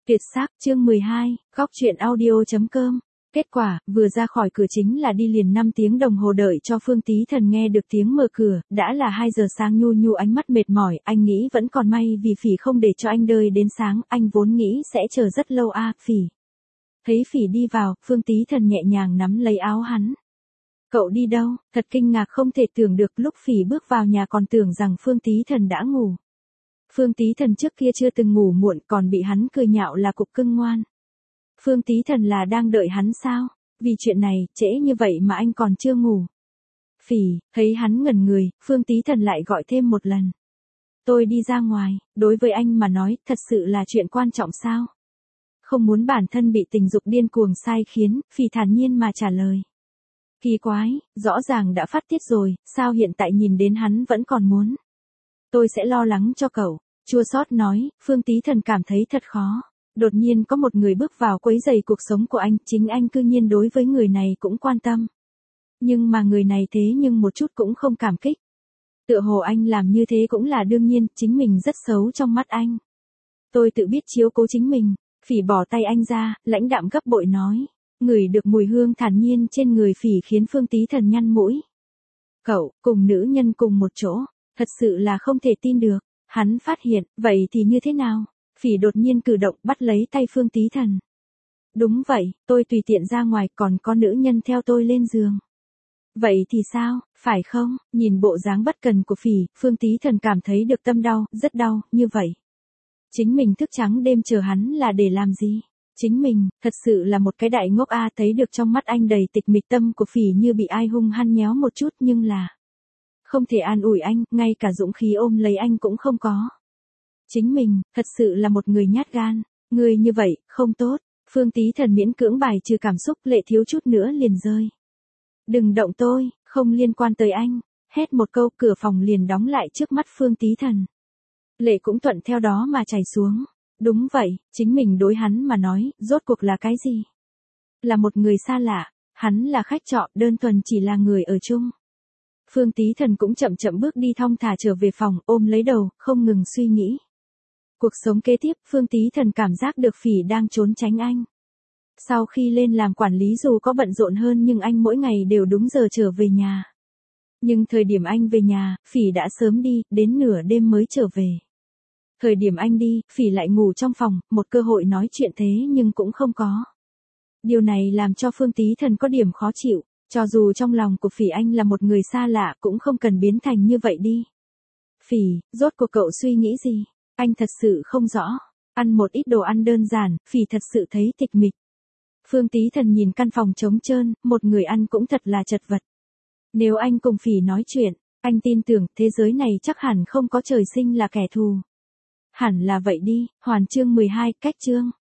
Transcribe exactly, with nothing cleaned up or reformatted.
Tuyệt sắc chương mười hai, góc truyện audio.com. Kết quả, vừa ra khỏi cửa chính là đi liền năm tiếng đồng hồ đợi cho Phương Tí Thần nghe được tiếng mở cửa, đã là hai giờ sáng. Nhu Nhu ánh mắt mệt mỏi, anh nghĩ vẫn còn may vì Phỉ không để cho anh đợi đến sáng, anh vốn nghĩ sẽ chờ rất lâu a. À, Phỉ. Thấy Phỉ đi vào, Phương Tí Thần nhẹ nhàng nắm lấy áo hắn. Cậu đi đâu? Thật kinh ngạc không thể tưởng được, lúc Phỉ bước vào nhà còn tưởng rằng Phương Tí Thần đã ngủ. Phương Tí Thần trước kia chưa từng ngủ muộn, còn bị hắn cười nhạo là cục cưng ngoan. Phương Tí Thần là đang đợi hắn sao? Vì chuyện này, trễ như vậy mà anh còn chưa ngủ. Phỉ, thấy hắn ngẩn người, Phương Tí Thần lại gọi thêm một lần. Tôi đi ra ngoài, đối với anh mà nói, thật sự là chuyện quan trọng sao? Không muốn bản thân bị tình dục điên cuồng sai khiến, Phỉ thản nhiên mà trả lời. Kỳ quái, rõ ràng đã phát tiết rồi, sao hiện tại nhìn đến hắn vẫn còn muốn? Tôi sẽ lo lắng cho cậu, chua xót nói. Phương Tí Thần cảm thấy thật khó. Đột nhiên có một người bước vào quấy rầy cuộc sống của anh, chính anh cư nhiên đối với người này cũng quan tâm. Nhưng mà người này thế nhưng một chút cũng không cảm kích. Tựa hồ anh làm như thế cũng là đương nhiên, chính mình rất xấu trong mắt anh. Tôi tự biết chiếu cố chính mình. Phỉ bỏ tay anh ra, lãnh đạm gấp bội nói. Ngửi được mùi hương thản nhiên trên người Phỉ khiến Phương Tí Thần nhăn mũi. Cậu, cùng nữ nhân cùng một chỗ, thật sự là không thể tin được. Hắn phát hiện, vậy thì như thế nào? Phỉ đột nhiên cử động bắt lấy tay Phương Tí Thần. Đúng vậy, tôi tùy tiện ra ngoài còn có nữ nhân theo tôi lên giường. Vậy thì sao, phải không? Nhìn bộ dáng bất cần của Phỉ, Phương Tí Thần cảm thấy được tâm đau, rất đau, như vậy. Chính mình thức trắng đêm chờ hắn là để làm gì? Chính mình, thật sự là một cái đại ngốc a. À, thấy được trong mắt anh đầy tịch mịch, tâm của Phỉ như bị ai hung hăng nhéo một chút, nhưng là không thể an ủi anh, ngay cả dũng khí ôm lấy anh cũng không có. Chính mình, thật sự là một người nhát gan, người như vậy, không tốt. Phương Tí Thần miễn cưỡng bài trừ cảm xúc, lệ thiếu chút nữa liền rơi. Đừng động tôi, không liên quan tới anh. Hét một câu, cửa phòng liền đóng lại trước mắt Phương Tí Thần. Lệ cũng thuận theo đó mà chảy xuống. Đúng vậy, chính mình đối hắn mà nói, rốt cuộc là cái gì? Là một người xa lạ, hắn là khách trọ, đơn thuần chỉ là người ở chung. Phương Tí Thần cũng chậm chậm bước đi thong thả trở về phòng, ôm lấy đầu, không ngừng suy nghĩ. Cuộc sống kế tiếp, Phương Tí Thần cảm giác được Phỉ đang trốn tránh anh. Sau khi lên làm quản lý dù có bận rộn hơn nhưng anh mỗi ngày đều đúng giờ trở về nhà. Nhưng thời điểm anh về nhà, Phỉ đã sớm đi, đến nửa đêm mới trở về. Thời điểm anh đi, Phỉ lại ngủ trong phòng, một cơ hội nói chuyện thế nhưng cũng không có. Điều này làm cho Phương Tí Thần có điểm khó chịu, cho dù trong lòng của Phỉ anh là một người xa lạ cũng không cần biến thành như vậy đi. Phỉ, rốt cuộc cậu suy nghĩ gì? Anh thật sự không rõ. Ăn một ít đồ ăn đơn giản, Phỉ thật sự thấy tịch mịch. Phương Tí Thần nhìn căn phòng trống trơn, một người ăn cũng thật là chật vật. Nếu anh cùng Phỉ nói chuyện, anh tin tưởng thế giới này chắc hẳn không có trời sinh là kẻ thù. Hẳn là vậy đi. Hoàn chương mười hai, cách chương.